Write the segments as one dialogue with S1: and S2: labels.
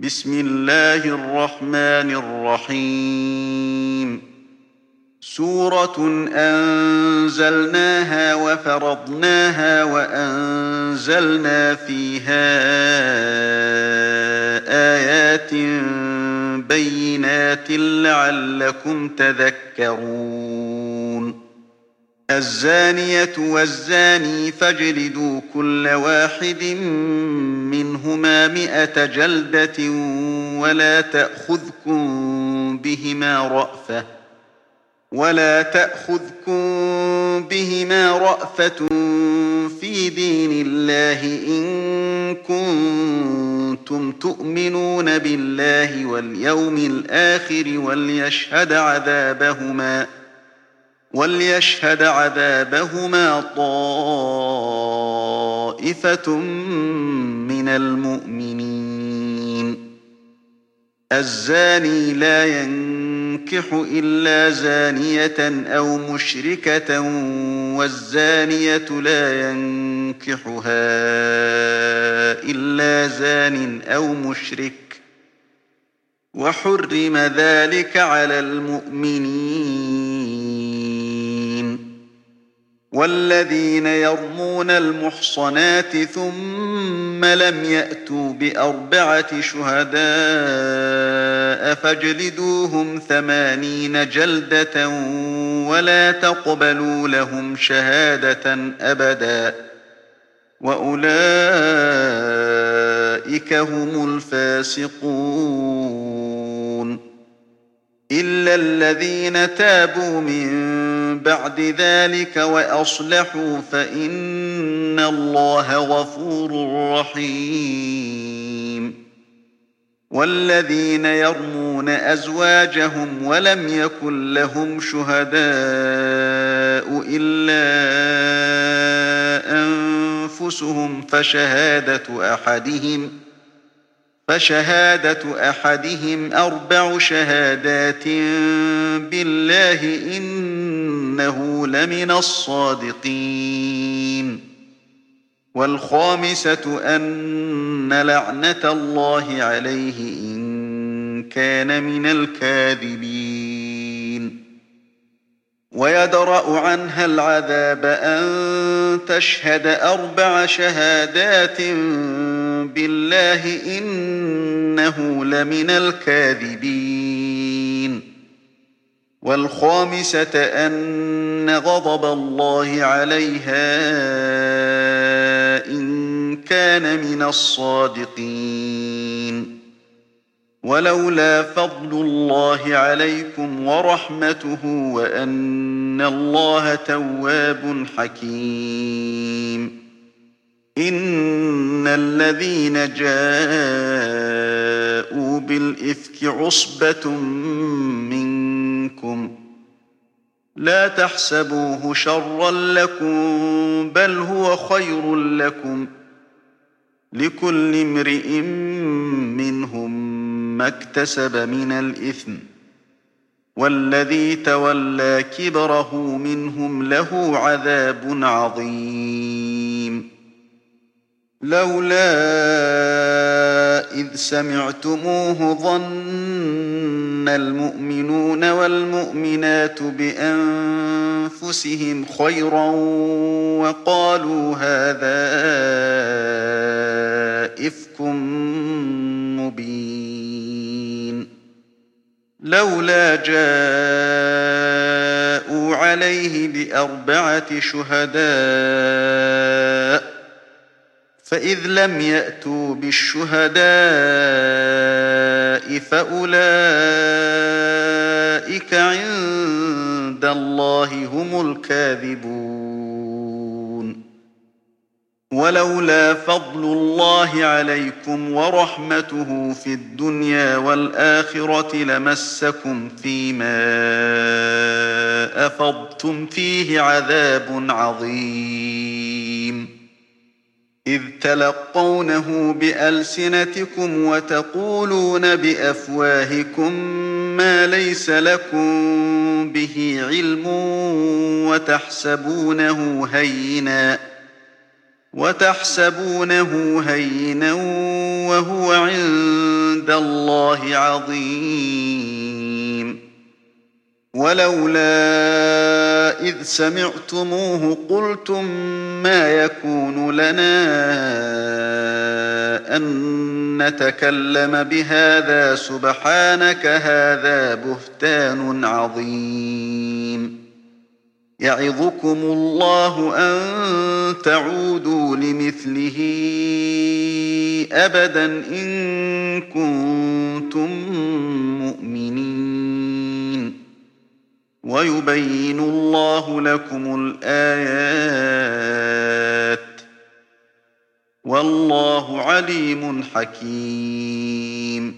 S1: بسم الله الرحمن الرحيم سورة أنزلناها وفرضناها وأنزلنا فيها آيات بينات لعلكم تذكرون الزانية والزاني فاجلدوا كل واحد منهما 100 جلدة ولا تأخذكم بهما رأفة في دين الله إن كنتم تؤمنون بالله واليوم الآخر وليشهد عذابهما طائفة من المؤمنين الزاني لا ينكح إلا زانية أو مشركة والزانية لا ينكحها إلا زان أو مشرك وحرم ذلك على المؤمنين والذين يرمون المحصنات ثم لم يأتوا ب4 شهداء فاجلدوهم 80 جلدة ولا تقبلوا لهم شهادة أبدا وأولئك هم الفاسقون إلا الذين تابوا من بعد ذلك وأصلحوا فإن الله غفور رحيم والذين يرمون أزواجهم ولم يكن لهم شهداء إلا أنفسهم فشهادة أحدهم 4 شهادات بالله إنه لمن الصادقين والخامسة أن لعنة الله عليه إن كان من الكاذبين ويدرأ عنها العذاب أن تشهد 4 شهادات بالله إنه لمن الكاذبين والخامسة أن غضب الله عليها إن كان من الصادقين ولولا فضل الله عليكم ورحمته وأن الله تواب حكيم إن الذين جاءوا بالإفك عصبة منكم لا تحسبوه شرا لكم بل هو خير لكم لكل امرئ منهم ما اكتسب من الإثم والذي تولى كبره منهم له عذاب عظيم لولا إذ سمعتموه ظن المؤمنون والمؤمنات بأنفسهم خيرا وقالوا هذا إفك مبين لولا جاءوا عليه ب4 شهداء فإذ لم يأتوا بالشهداء فأولئك عند الله هم الكاذبون ولولا فضل الله عليكم ورحمته في الدنيا والآخرة لمسكم فيما أفضتم فيه عذاب عظيم إذ تلقونه بألسنتكم وتقولون بأفواهكم ما ليس لكم به علم وتحسبونه هينا وهو عند عند الله عظيم. ولولا إذ سمعتموه قلتم ما يكون لنا أن نتكلم بهذا سبحانك هذا بهتان عظيم. يعظكم الله أن تعودوا لمثله أبدا إن كنتم مؤمنين. ويبين الله لكم الآيات والله عليم حكيم.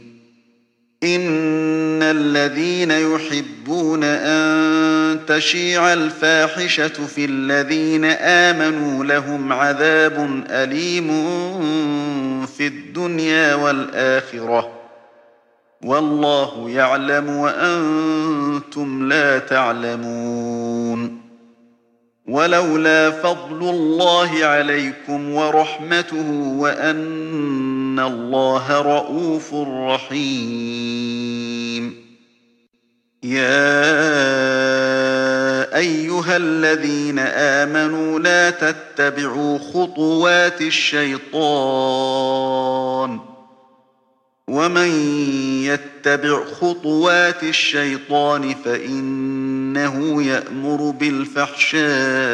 S1: إن الذين يحبون أن تشيع الفاحشة في الذين آمنوا لهم عذاب أليم في الدنيا والآخرة والله يعلم وأنتم لا تعلمون. ولولا فضل الله عليكم ورحمته وأن الله رءوف رحيم. يا أيها الذين آمنوا لا تتبعوا خطوات الشيطان ومن يتبع خطوات الشيطان فإنه يأمر بالفحشاء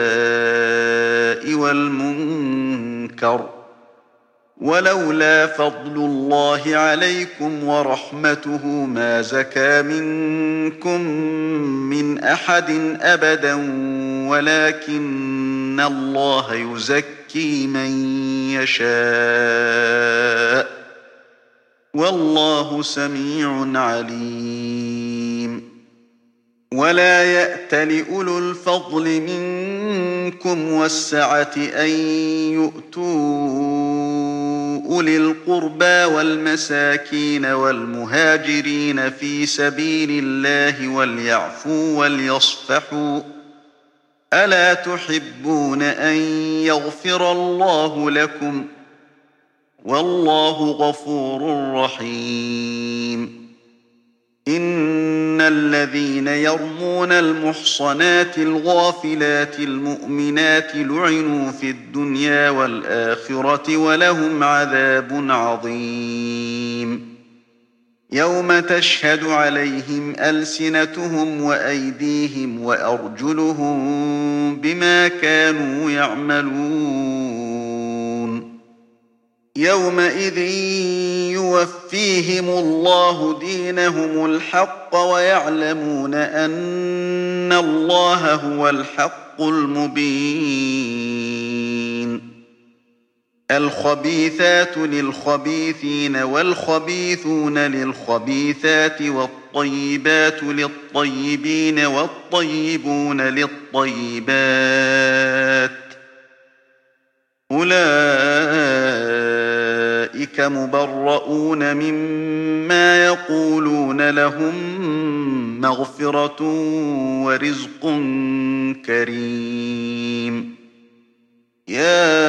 S1: والمنكر. ولولا فضل الله عليكم ورحمته ما زكى منكم من أحد أبدا ولكن الله يزكي من يشاء والله سميع عليم. ولا يأت لأولو الفضل منكم والسعة أن يؤتوا أولي القربى والمساكين والمهاجرين في سبيل الله وليعفوا وليصفحوا ألا تحبون أن يغفر الله لكم والله غفور رحيم. إن الذين يرمون المحصنات الغافلات المؤمنات لعنوا في الدنيا والآخرة ولهم عذاب عظيم. يوم تشهد عليهم ألسنتهم وأيديهم وأرجلهم بما كانوا يعملون. يومئذ يوفيهم الله دينهم الحق ويعلمون أن الله هو الحق المبين. الخبيثات للخبيثين والخبيثون للخبيثات والطيبات للطيبين والطيبون للطيبات أولئك مبرؤون مما يقولون لهم مغفرة ورزق كريم. يا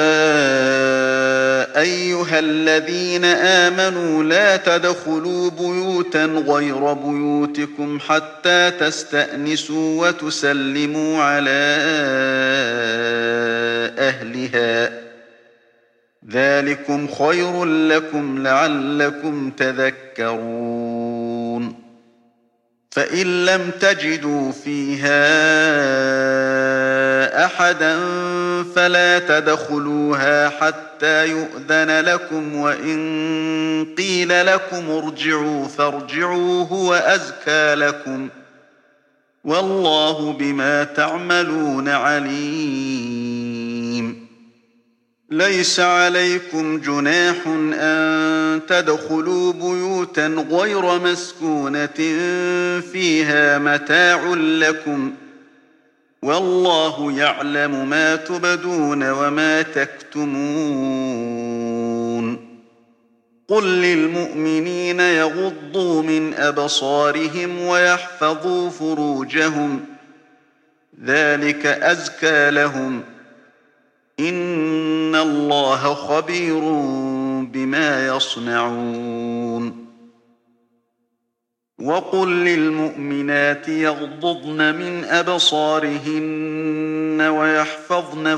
S1: أيها الذين آمنوا لا تدخلوا بيوتا غير بيوتكم حتى تستأنسوا وتسلموا على أهلها ذلكم خير لكم لعلكم تذكرون. فإن لم تجدوا فيها أحدا فلا تدخلوها حتى يؤذن لكم وإن قيل لكم ارجعوا فارجعوا هو أزكى لكم والله بما تعملون عليم. ليس عليكم جناح أن تدخلوا بيوتا غير مسكونة فيها متاع لكم والله يعلم ما تبدون وما تكتمون. قل للمؤمنين يغضوا من أبصارهم ويحفظوا فروجهم ذلك أزكى لهم إن الله خبير بما يصنعون. وقل للمؤمنات يغضضن من أبصارهن ويحفظن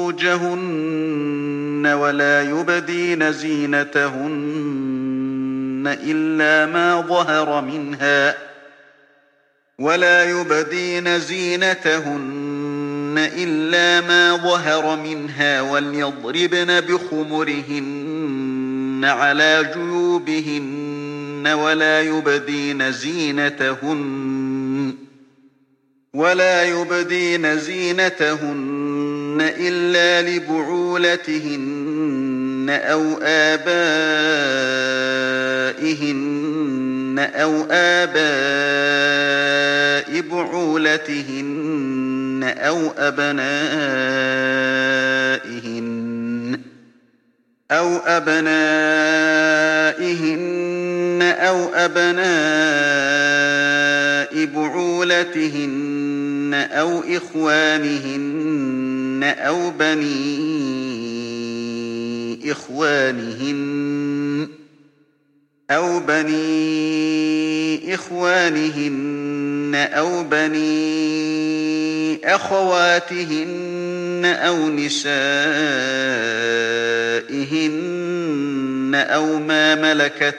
S1: فروجهن ولا يبدين زينتهن إلا ما ظهر منها وليضربن بخمرهن على جيوبهن ولا يبدين زينتهن إلا لبعولتهن أو آباء بعولتهن أو أبنائهن أو أبناء بعولتهن أو إخوانهن أو بني إخوانهن أو بني أخواتهن أو نسائهن أو ما ملكت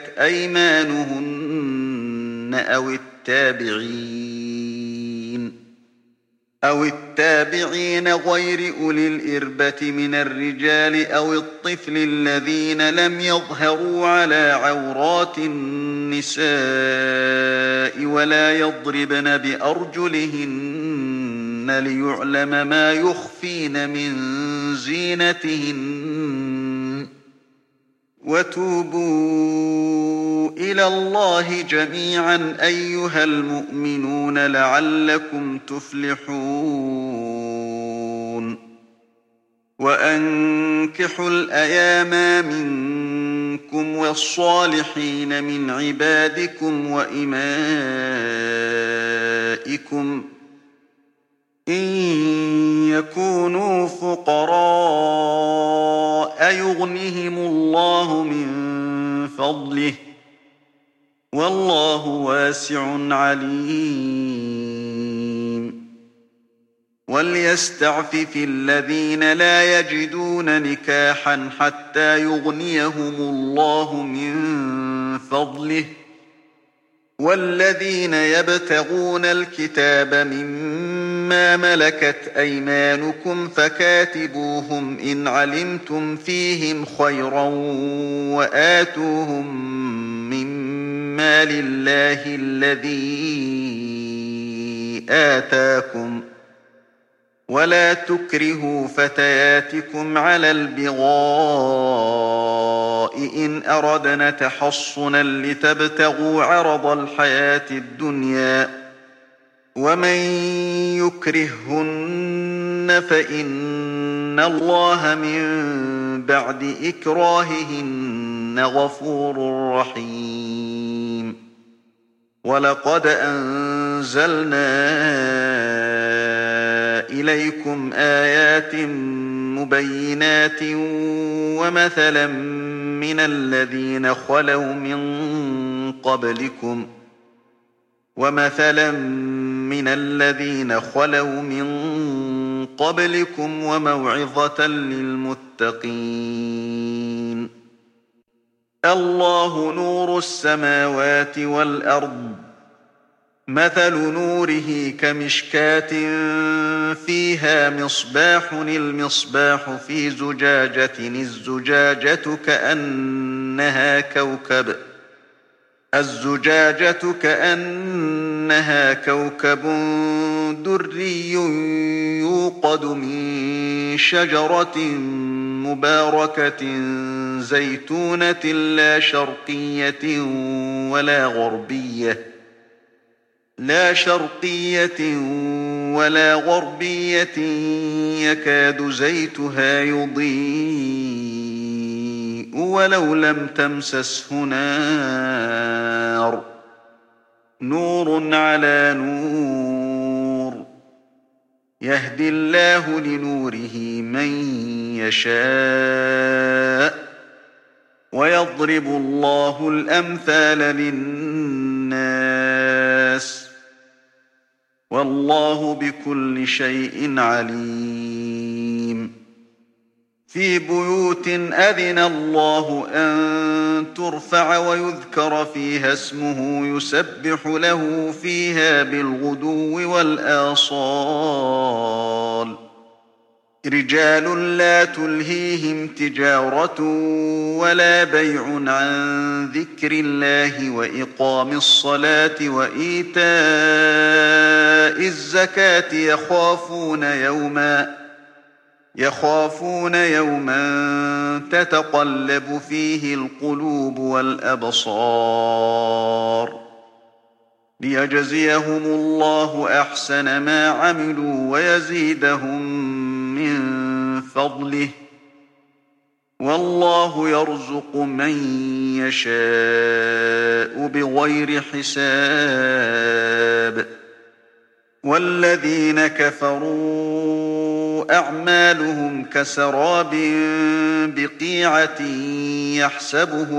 S1: أيمانهن أو التابعين غير أولي الإربة من الرجال أو الطفل الذين لم يظهروا على عورات النساء ولا يضربن بأرجلهن ليعلم ما يخفين من زينتهن وتوبوا إلى الله جميعا أيها المؤمنون لعلكم تفلحون وأنكحوا الأيام منكم والصالحين من عبادكم وإمائكم إن يكونوا فقراء يغنهم الله من فضله والله واسع عليم وليستعفف الذين لا يجدون نكاحا حتى يغنيهم الله من فضله والذين يبتغون الكتاب مما ملكت أيمانكم فكاتبوهم إن علمتم فيهم خيرا وآتوهم مما لله الذي آتاكم ولا تكرهوا فتياتكم على البغاء إن أردنا تحصنا لتبتغوا عرض الحياة الدنيا ومن يكرههن فإن الله من بعد إكراههن غفور رحيم ولقد أنزلنا إليكم آيات مبينات ومثلا من الذين خلوا من قبلكم وموعظة للمتقين الله نور السماوات والأرض مثل نوره كمشكاة فيها مصباح المصباح في زجاجة الزجاجة كأنها كوكب دري يوقد من شجرة مباركة زيتونة لا شرقية ولا غربية يكاد زيتها يضيء ولو لم تمسسه نار نور على نور يهدي الله لنوره من يشاء ويضرب الله الأمثال للناس الناس والله بكل شيء عليم في بيوت أذن الله أن ترفع ويذكر فيها اسمه يسبح له فيها بالغدو والآصال رجال لا تلهيهم تجارة ولا بيع عن ذكر الله وإقام الصلاة وإيتاء الزكاة يخافون يوما تتقلب فيه القلوب والأبصار ليجزيهم الله أحسن ما عملوا ويزيدهم من فضله والله يرزق من يشاء بغير حساب والذين كفروا أعمالهم كسراب بقيعة يحسبه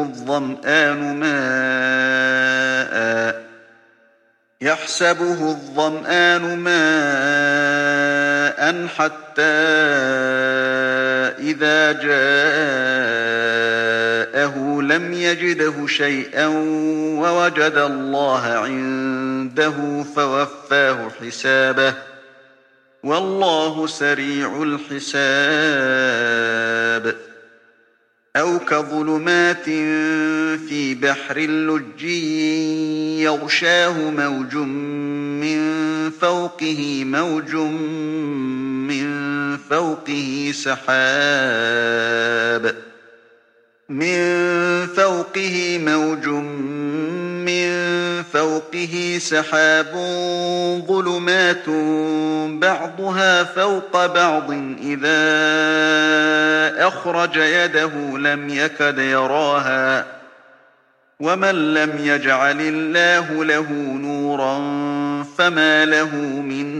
S1: الظمآن ماء حتى إذا جاءه لم يجده شيئا ووجد الله عنده فوفاه حسابه والله سريع الحساب أو كظلمات في بحر لجي يغشاه موج من فوقه سحاب ظلمات بعضها فوق بعض إذا أخرج يده لم يكد يراها ومن لم يجعل الله له نورا فما له من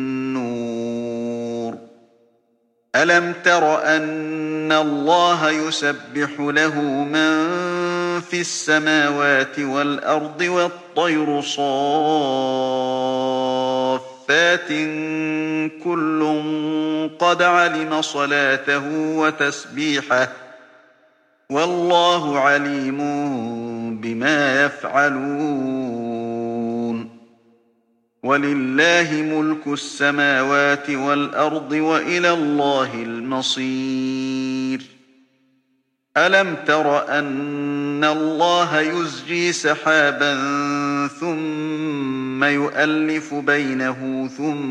S1: نور ألم تر أن الله يسبح له من في السماوات والأرض والطير صافات كل قد علم صلاته وتسبيحه والله عليم بما يفعلون ولله ملك السماوات والأرض وإلى الله المصير ألم تر أن الله يزجي سحابا ثم يؤلف بينه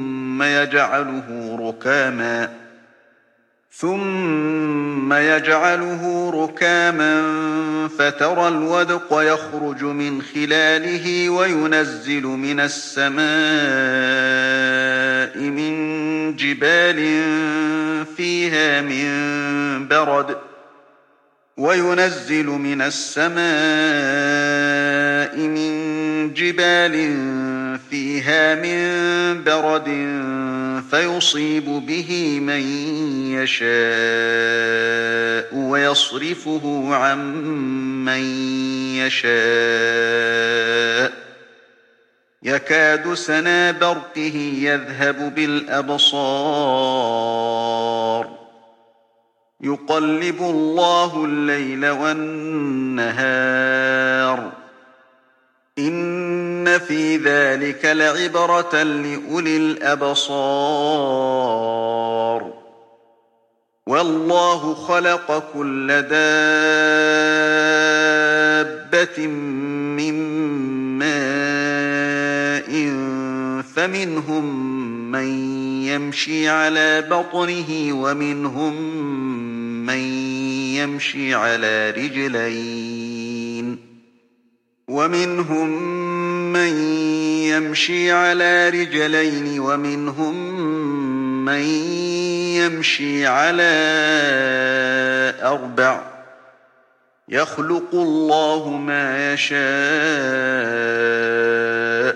S1: ثم يجعله ركاما فترى الودق يخرج من خلاله وينزل من السماء من جبال فيها من برد فيصيب به من يشاء ويصرفه عن من يشاء يكاد سنا برقه يذهب بالأبصار يقلب الله الليل والنهار إن في ذلك لعبرة لأولي الأبصار والله خلق كل دابة من ماء فمنهم من يمشي على بطنه ومنهم من يمشي على رجلين ومنهم من يمشي على أربع يخلق الله ما يشاء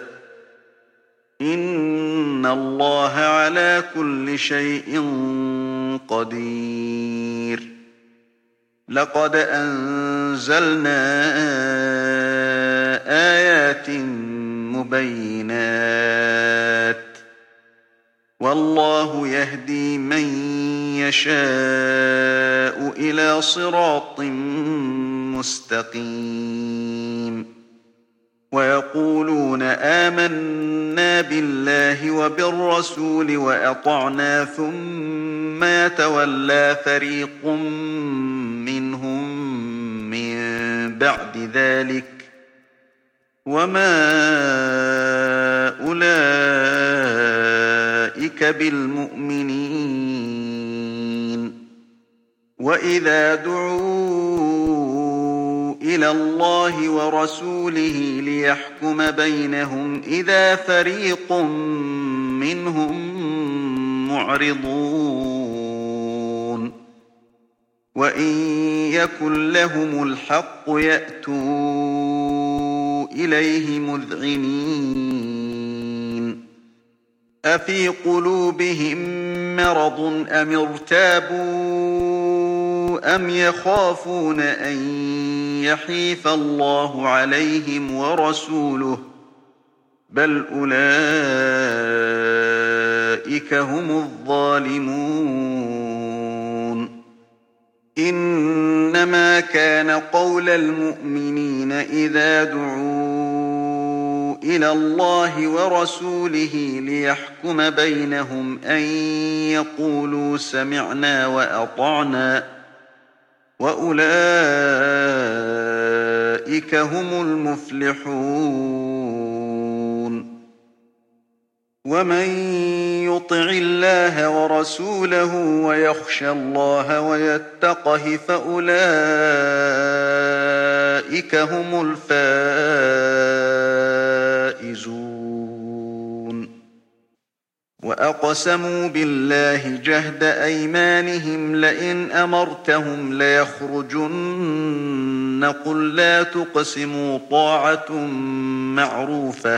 S1: إن الله على كل شيء قدير لقد أنزلنا آيات مبينات والله يهدي من يشاء إلى صراط مستقيم ويقولون آمنا بالله وبالرسول وأطعنا ثم يتولى فريق منهم من بعد ذلك وما أولئك بالمؤمنين وإذا دعوا إلى الله ورسوله ليحكم بينهم إذا فريق منهم معرضون وإن يكن لهم الحق يأتوا إليه مذعنين أفي قلوبهم مرض أم ارتابوا أم يخافون أن يحيف الله عليهم ورسوله بل أولئك هم الظالمون إنما كان قول المؤمنين إذا دعوا إلى الله ورسوله ليحكم بينهم أن يقولوا سمعنا وأطعنا وأولئك هم المفلحون ومن يطع الله ورسوله ويخشى الله ويتقه فأولئك هم الفائزون وأقسموا بالله جهد أيمانهم لئن أمرتهم ليخرجن قل لا تقسموا طاعة معروفة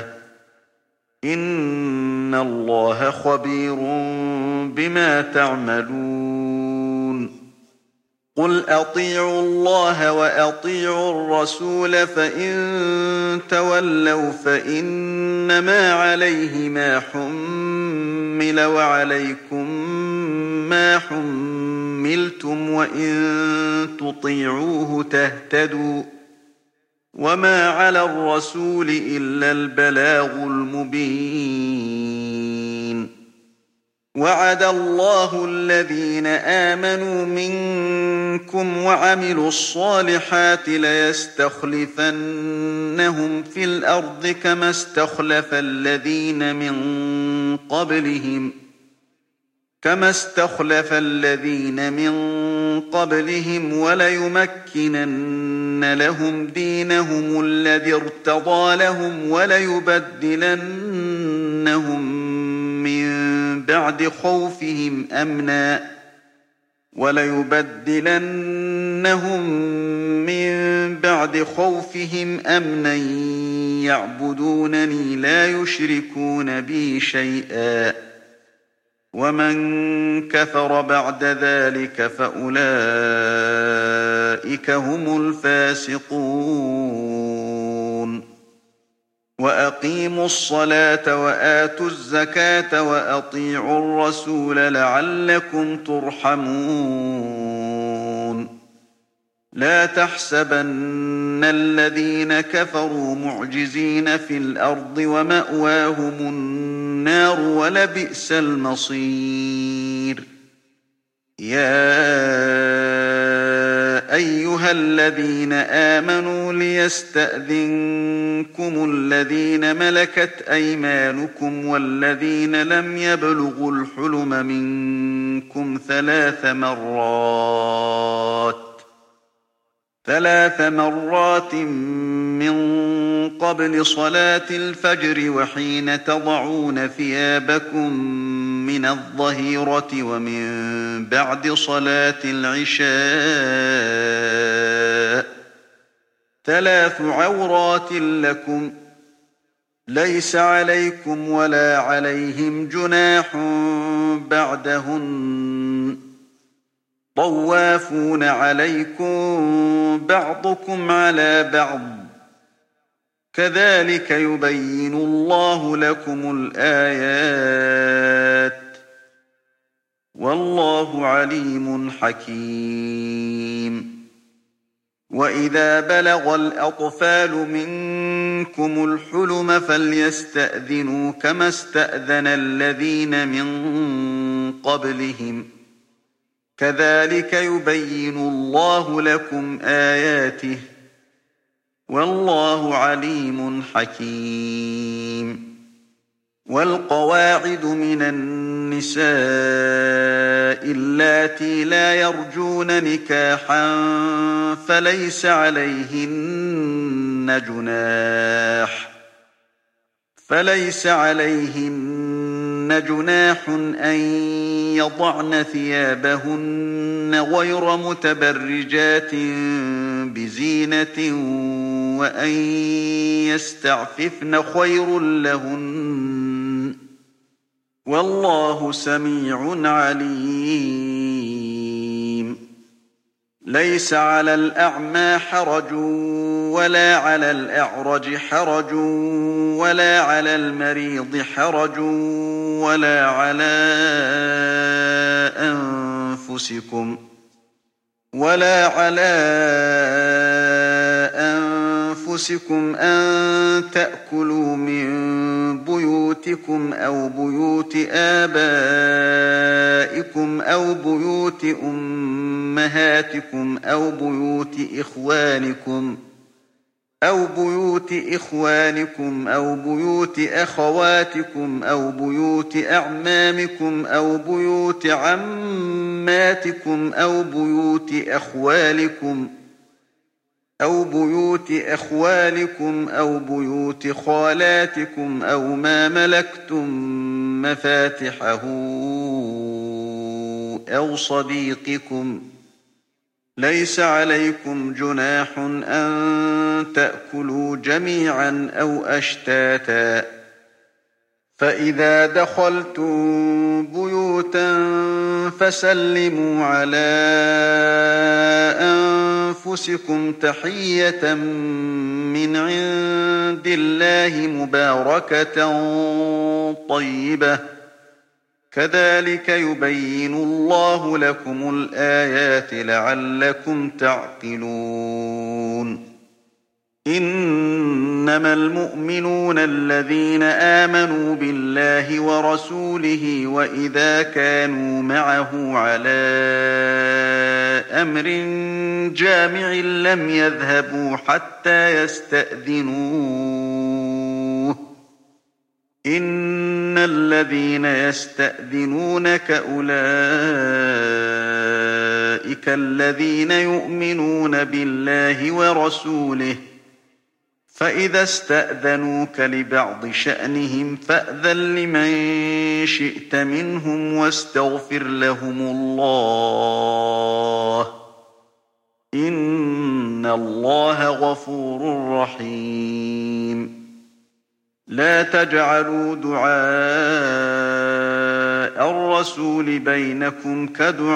S1: إن الله خبير بما تعملون قل أطيعوا الله وأطيعوا الرسول فإن تولوا فإنما عليه ما حمل وعليكم ما حملتم وإن تطيعوه تهتدوا وما على الرسول إلا البلاغ المبين وعد الله الذين آمنوا منكم وعملوا الصالحات ليستخلفنهم في الأرض كما استخلف الذين من قبلهم وليمكنن لهم دينهم الذي ارتضى لهم وليبدلنهم من بعد خوفهم أمنا يعبدونني لا يشركون بي شيئا ومن كفر بعد ذلك فأولئك هم الفاسقون وأقيموا الصلاة وآتوا الزكاة وأطيعوا الرسول لعلكم ترحمون لا تحسبن الذين كفروا معجزين في الأرض ومأواهم النار ولبئس المصير يا أيها الذين آمنوا ليستأذنكم الذين ملكت أيمانكم والذين لم يبلغوا الحلم منكم ثلاث مرات من قبل صلاة الفجر وحين تضعون ثيابكم من الظهيرة ومن بعد صلاة العشاء 3 عورات لكم ليس عليكم ولا عليهم جناح بعدهن طوافون عليكم بعضكم على بعض كذلك يبين الله لكم الآيات والله عليم حكيم. وإذا بلغ الأطفال منكم الحلم فليستأذنوا كما استأذن الذين من قبلهم كذلك يبين الله لكم آياته والله عليم حكيم. والقواعد من النساء اللاتي لا يرجون نكاحا فليس عليهن جناح أن يضعن ثيابهن غير متبرجات بزينة وأن يستعففن خير لهن والله سميع عليم. ليس على الأعمى حرج ولا على الأعرج حرج ولا على المريض حرج ولا على أنفسكم أن تأكلوا من بيوتكم أو بيوت آبائكم أو بيوت أمهاتكم أو بيوت إخوانكم أو بيوت أخواتكم أو بيوت أعمامكم أو بيوت عماتكم أو بيوت أخوالكم أو بيوت خالاتكم أو ما ملكتم مفاتحه أو صديقكم. ليس عليكم جناح أن تأكلوا جميعا أو أشتاتا فإذا دخلتم بيوتا فسلموا على أنفسكم تحية من عند الله مباركة طيبة كذلك يبين الله لكم الآيات لعلكم تعقلون. إنما المؤمنون الذين آمنوا بالله ورسوله وإذا كانوا معه على أمر جامع لم يذهبوا حتى يستأذنوه. إن الذين يستأذنونك أولئك الذين يؤمنون بالله ورسوله فإذا استأذنوك لبعض شأنهم فأذن لمن شئت منهم واستغفر لهم الله إن الله غفور رحيم. لا تجعلوا دعاء الرسول بينكم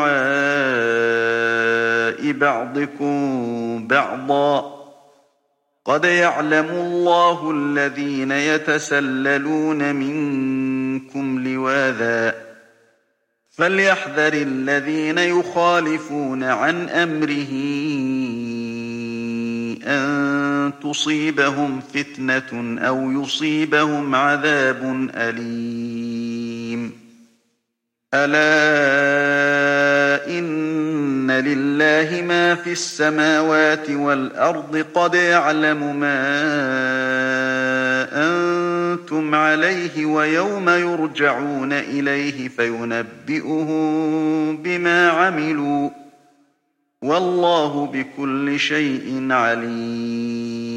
S1: كدعاء بعضكم بعضا قد يعلم الله الذين يتسللون منكم لواذا فليحذر الذين يخالفون عن أمره أن تصيبهم فتنة أو يصيبهم عذاب أليم. ألا إن لله ما في السماوات والأرض قد يعلم ما أنتم عليه ويوم يرجعون إليه فينبئهم بما عملوا والله بكل شيء عليم.